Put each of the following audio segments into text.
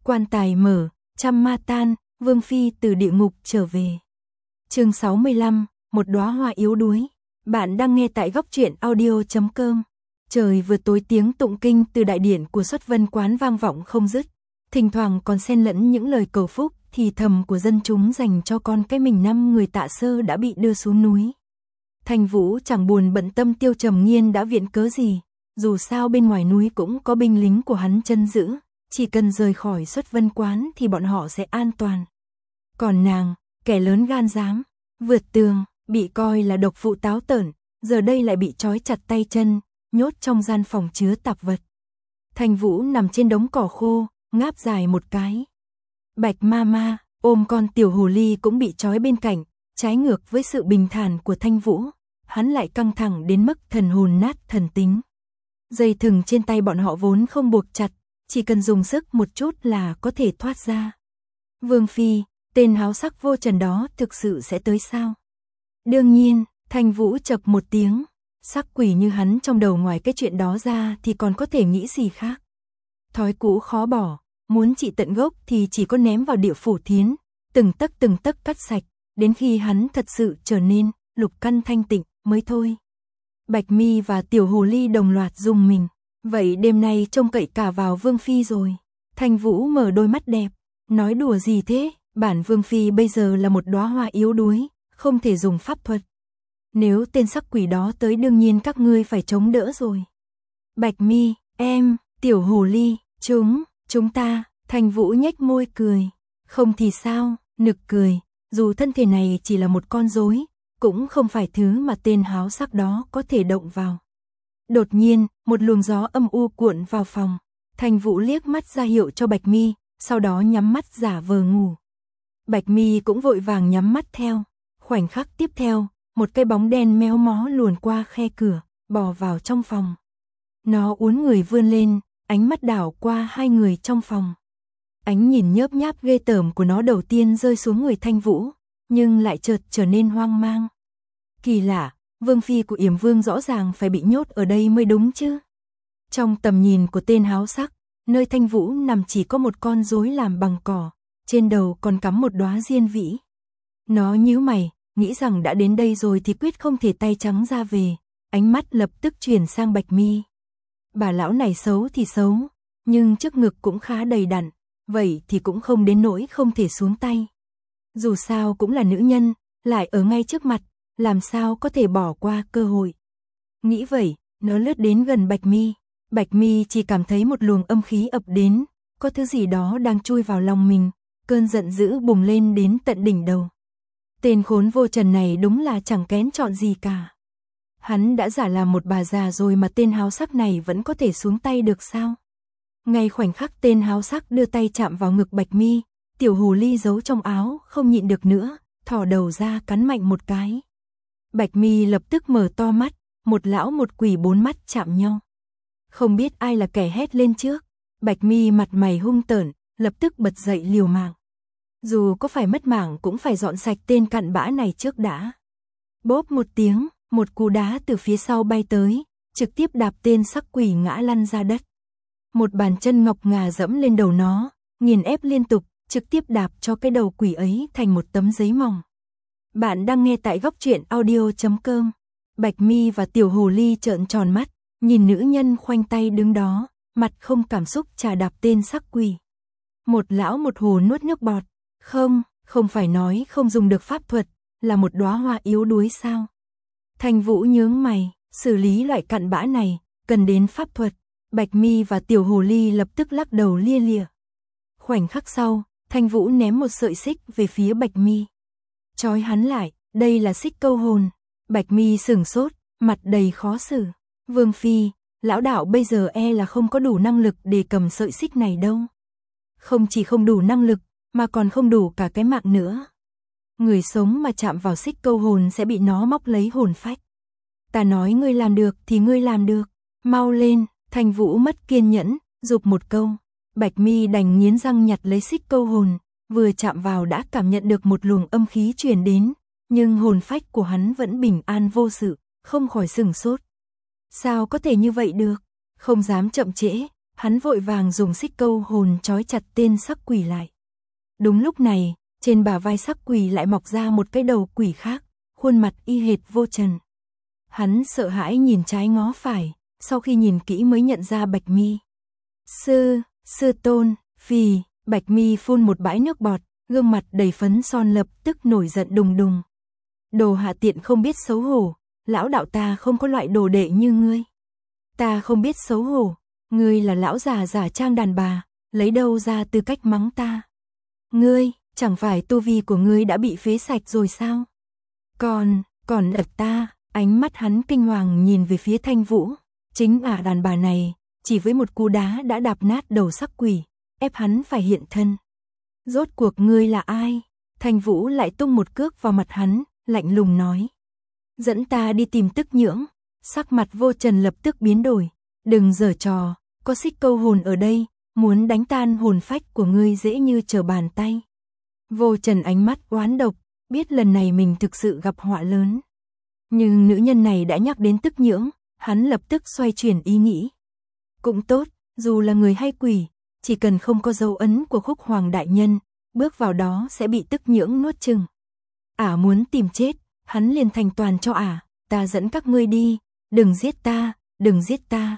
Quan tài mở, trăm ma tan, Vương Phi từ địa ngục trở về. Chương 65, một đóa hoa yếu đuối. Bạn đang nghe tại góc truyện audio.com. Trời vừa tối, tiếng tụng kinh từ đại điện của Xuất Vân Quán vang vọng không dứt, thỉnh thoảng còn xen lẫn những lời cầu phúc thì thầm của dân chúng dành cho con cái mình 5 người Tạ Sơ đã bị đưa xuống núi. Thanh Vũ chẳng buồn bận tâm Tiêu Trầm Nghiên đã viện cớ gì, dù sao bên ngoài núi cũng có binh lính của hắn trấn giữ, chỉ cần rời khỏi Xuất Vân Quán thì bọn họ sẽ an toàn. Còn nàng, kẻ lớn gan dám vượt tường, bị coi là độc phụ táo tởn, giờ đây lại bị trói chặt tay chân, nhốt trong gian phòng chứa tạp vật. Thanh Vũ nằm trên đống cỏ khô, ngáp dài một cái. Bạch Mama ôm con tiểu hồ ly cũng bị trói bên cạnh, trái ngược với sự bình thản của Thanh Vũ, hắn lại căng thẳng đến mức thần hồn nát thần tính. Dây thừng trên tay bọn họ vốn không buộc chặt, chỉ cần dùng sức một chút là có thể thoát ra. Vương Phi, tên háo sắc vô trần đó thực sự sẽ tới sao? Đương nhiên, Thanh Vũ chậc một tiếng, sắc quỷ như hắn trong đầu ngoài cái chuyện đó ra thì còn có thể nghĩ gì khác. Thói cũ khó bỏ, muốn trị tận gốc thì chỉ có ném vào địa phủ thiến, từng tấc cắt sạch, đến khi hắn thật sự trở nên lục căn thanh tịnh mới thôi. Bạch Mi và tiểu hồ ly đồng loạt rùng mình, vậy đêm nay trông cậy cả vào Vương Phi rồi. Thanh Vũ mở đôi mắt đẹp, nói đùa gì thế, bản Vương Phi bây giờ là một đóa hoa yếu đuối, không thể dùng pháp thuật. Nếu tên sắc quỷ đó tới đương nhiên các ngươi phải chống đỡ rồi. Bạch Mi, em, tiểu hồ ly, chúng ta, Thanh Vũ nhếch môi cười. Không thì sao, nực cười, dù thân thể này chỉ là một con rối, cũng không phải thứ mà tên háo sắc đó có thể động vào. Đột nhiên, một luồng gió âm u cuộn vào phòng. Thanh Vũ liếc mắt ra hiệu cho Bạch Mi, sau đó nhắm mắt giả vờ ngủ. Bạch Mi cũng vội vàng nhắm mắt theo. Khoảnh khắc tiếp theo, một cái bóng đen méo mó luồn qua khe cửa, bò vào trong phòng. Nó uốn người vươn lên, ánh mắt đảo qua hai người trong phòng. Ánh nhìn nhớp nháp ghê tởm của nó đầu tiên rơi xuống người Thanh Vũ, nhưng lại chợt trở nên hoang mang. Kỳ lạ, Vương Phi của Yểm Vương rõ ràng phải bị nhốt ở đây mới đúng chứ. Trong tầm nhìn của tên háo sắc, nơi Thanh Vũ nằm chỉ có một con rối làm bằng cỏ, trên đầu còn cắm một đóa diên vĩ. Nó nhíu mày, nghĩ rằng đã đến đây rồi thì quyết không thể tay trắng ra về, ánh mắt lập tức chuyển sang Bạch Mi. Bà lão này xấu thì xấu, nhưng trước ngực cũng khá đầy đặn, vậy thì cũng không đến nỗi không thể xuống tay. Dù sao cũng là nữ nhân, lại ở ngay trước mặt, làm sao có thể bỏ qua cơ hội. Nghĩ vậy, nó lướt đến gần Bạch Mi. Bạch Mi chỉ cảm thấy một luồng âm khí ập đến, có thứ gì đó đang chui vào lòng mình, cơn giận dữ bùng lên đến tận đỉnh đầu. Tên khốn vô trần này đúng là chẳng kén chọn gì cả. Hắn đã giả làm một bà già rồi mà tên háo sắc này vẫn có thể xuống tay được sao? Ngay khoảnh khắc tên háo sắc đưa tay chạm vào ngực Bạch Mi, tiểu hồ ly giấu trong áo không nhịn được nữa, thò đầu ra cắn mạnh một cái. Bạch Mi lập tức mở to mắt, một lão một quỷ bốn mắt chạm nhau. Không biết ai là kẻ hét lên trước, Bạch Mi mặt mày hung tởn, lập tức bật dậy liều mạng. Dù có phải mất mạng cũng phải dọn sạch tên cặn bã này trước đã. Bốp một tiếng, một cú đá từ phía sau bay tới, trực tiếp đạp tên sắc quỷ ngã lăn ra đất. Một bàn chân ngọc ngà dẫm lên đầu nó, nghiền ép liên tục, trực tiếp đạp cho cái đầu quỷ ấy thành một tấm giấy mỏng. Bạn đang nghe tại góc truyện audio.com. Bạch Mi và tiểu hồ ly trợn tròn mắt, nhìn nữ nhân khoanh tay đứng đó, mặt không cảm xúc chà đạp tên sắc quỷ. Một lão một hồ nuốt nước bọt. Không phải nói không dùng được pháp thuật, là một đóa hoa yếu đuối sao? Thanh Vũ nhướng mày, xử lý loại cặn bã này, cần đến pháp thuật. Bạch Mi và tiểu hồ ly lập tức lắc đầu lia lịa. Khoảnh khắc sau, Thanh Vũ ném một sợi xích về phía Bạch Mi. Trói hắn lại, đây là xích câu hồn. Bạch Mi sửng sốt, mặt đầy khó xử. Vương Phi, lão đạo bây giờ là không có đủ năng lực để cầm sợi xích này đâu. Không chỉ không đủ năng lực, mà còn không đủ cả cái mạng nữa. Người sống mà chạm vào xích câu hồn sẽ bị nó móc lấy hồn phách. Ta nói ngươi làm được thì ngươi làm được, mau lên. Thanh Vũ mất kiên nhẫn, giục một câu. Bạch Mi đành nghiến răng nhặt lấy xích câu hồn, vừa chạm vào đã cảm nhận được một luồng âm khí truyền đến, nhưng hồn phách của hắn vẫn bình an vô sự, không khỏi sửng sốt. Sao có thể như vậy được? Không dám chậm trễ, hắn vội vàng dùng xích câu hồn trói chặt tên sắc quỷ lại. Đúng lúc này, trên bả vai sắc quỷ lại mọc ra một cái đầu quỷ khác, khuôn mặt y hệt Vô Trần. Hắn sợ hãi nhìn trái ngó phải, sau khi nhìn kỹ mới nhận ra Bạch Mi. Sư tôn, phì, Bạch Mi phun một bãi nước bọt, gương mặt đầy phấn son lập tức nổi giận đùng đùng. Đồ hạ tiện không biết xấu hổ, lão đạo ta không có loại đồ đệ như ngươi. Ta không biết xấu hổ, ngươi là lão già giả trang đàn bà, lấy đâu ra tư cách mắng ta. Ngươi, chẳng phải tu vi của ngươi đã bị phế sạch rồi sao? Còn ập ta, ánh mắt hắn kinh hoàng nhìn về phía Thanh Vũ. Chính đàn bà này, chỉ với một cú đá đã đạp nát đầu sắc quỷ, ép hắn phải hiện thân. Rốt cuộc ngươi là ai? Thanh Vũ lại tung một cước vào mặt hắn, lạnh lùng nói. Dẫn ta đi tìm Tức Nhưỡng. Sắc mặt Vô Trần lập tức biến đổi. Đừng giở trò, có xích câu hồn ở đây, muốn đánh tan hồn phách của ngươi dễ như trở bàn tay. Vô Trần ánh mắt oán độc, biết lần này mình thực sự gặp họa lớn. Nhưng nữ nhân này đã nhắc đến Tức Nhưỡng, hắn lập tức xoay chuyển ý nghĩ. Cũng tốt, dù là người hay quỷ, chỉ cần không có dấu ấn của Khúc Hoàng đại nhân, bước vào đó sẽ bị Tức Nhưỡng nuốt chửng. Muốn tìm chết, hắn liền thành toàn cho ta dẫn các ngươi đi, đừng giết ta, đừng giết ta.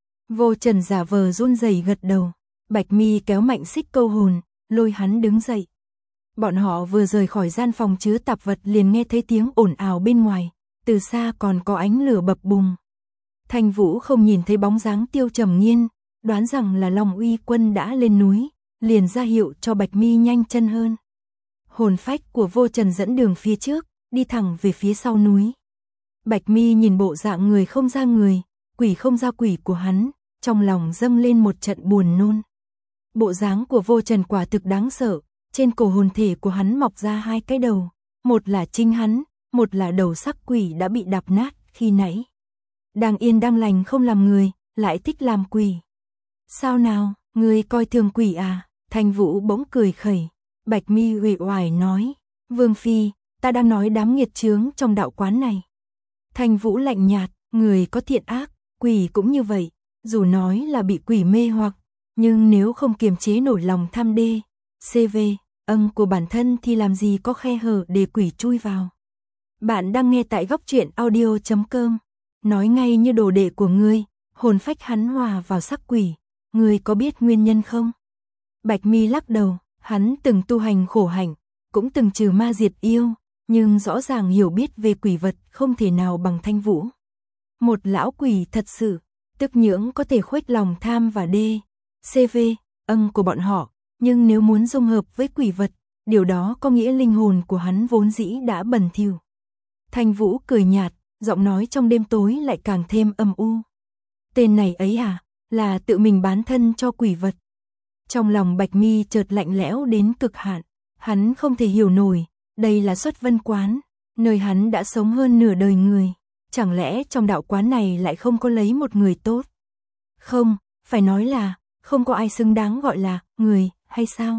Vô Trần giả vờ run rẩy gật đầu, Bạch Mi kéo mạnh xích câu hồn, lôi hắn đứng dậy. Bọn họ vừa rời khỏi gian phòng chứa tạp vật liền nghe thấy tiếng ồn ào bên ngoài, từ xa còn có ánh lửa bập bùng. Thanh Vũ không nhìn thấy bóng dáng Tiêu Trầm Nghiên, đoán rằng là Long Uy Quân đã lên núi, liền ra hiệu cho Bạch Mi nhanh chân hơn. Hồn phách của Vô Trần dẫn đường phía trước, đi thẳng về phía sau núi. Bạch Mi nhìn bộ dạng người không ra người, quỷ không ra quỷ của hắn, trong lòng dâng lên một trận buồn nôn. Bộ dáng của Vô Trần quả thực đáng sợ, trên cổ hồn thể của hắn mọc ra hai cái đầu, một là chính hắn, một là đầu sắc quỷ đã bị đạp nát khi nãy. Đang yên đang lành không làm người, lại thích làm quỷ. Sao nào, ngươi coi thường quỷ à? Thanh Vũ bỗng cười khẩy. Bạch Mi uể oải nói, Vương Phi, ta đang nói đám nghiệt chướng trong đạo quán này. Thanh Vũ lạnh nhạt, người có thiện ác, quỷ cũng như vậy, dù nói là bị quỷ mê hoặc, nhưng nếu không kiềm chế nổi lòng tham đê, CV, của bản thân thì làm gì có khe hở để quỷ chui vào. Bạn đang nghe tại Góc Truyện Audio.com. Nói ngay như đồ đệ của ngươi, hồn phách hắn hòa vào sắc quỷ, ngươi có biết nguyên nhân không? Bạch Mi lắc đầu, hắn từng tu hành khổ hạnh, cũng từng trừ ma diệt yêu, nhưng rõ ràng hiểu biết về quỷ vật không thể nào bằng Thanh Vũ. Một lão quỷ thật sự, Tức Nhưỡng có thể khuếch lòng tham và đê, CV, của bọn họ, nhưng nếu muốn dung hợp với quỷ vật, điều đó có nghĩa linh hồn của hắn vốn dĩ đã bẩn thỉu. Thanh Vũ cười nhạt, giọng nói trong đêm tối lại càng thêm âm u. Tên này ấy là tự mình bán thân cho quỷ vật. Trong lòng Bạch Mi chợt lạnh lẽo đến cực hạn, hắn không thể hiểu nổi, đây là Xuất Vân Quán, nơi hắn đã sống hơn nửa đời người, chẳng lẽ trong đạo quán này lại không có lấy một người tốt? Không, phải nói là không có ai xứng đáng gọi là người, hay sao?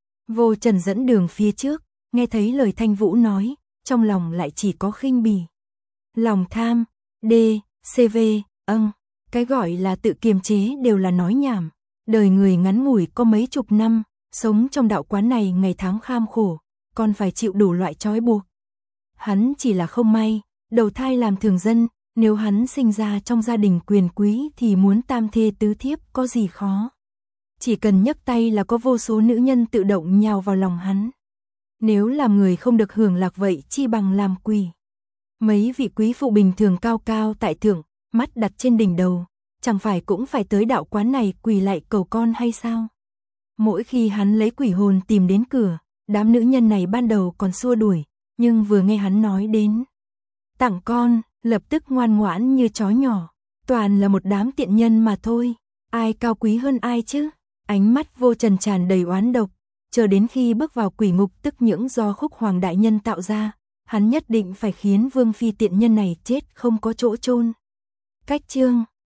Vô Trần dẫn đường phía trước, nghe thấy lời Thanh Vũ nói, trong lòng lại chỉ có khinh bỉ. Lòng tham, CV, cái gọi là tự kiềm chế đều là nói nhảm. Đời người ngắn ngủi có mấy chục năm, sống trong đạo quán này ngày tháng kham khổ, còn phải chịu đủ loại trói buộc. Hắn chỉ là không may, đầu thai làm thường dân, nếu hắn sinh ra trong gia đình quyền quý thì muốn tam thê tứ thiếp có gì khó. Chỉ cần nhấc tay là có vô số nữ nhân tự động nhào vào lòng hắn. Nếu làm người không được hưởng lạc vậy chi bằng làm quỷ. Mấy vị quý phụ bình thường cao cao tại thượng, mắt đặt trên đỉnh đầu, chẳng phải cũng phải tới đạo quán này quỳ lạy cầu con hay sao? Mỗi khi hắn lấy quỷ hồn tìm đến cửa, đám nữ nhân này ban đầu còn xua đuổi, nhưng vừa nghe hắn nói đến tặng con, lập tức ngoan ngoãn như chó nhỏ, toàn là một đám tiện nhân mà thôi, ai cao quý hơn ai chứ? Ánh mắt Vô Trần tràn đầy oán độc, chờ đến khi bước vào quỷ ngục Tức Nhưỡng do Khúc Hoàng đại nhân tạo ra, hắn nhất định phải khiến Vương Phi tiện nhân này chết không có chỗ chôn. Cách chương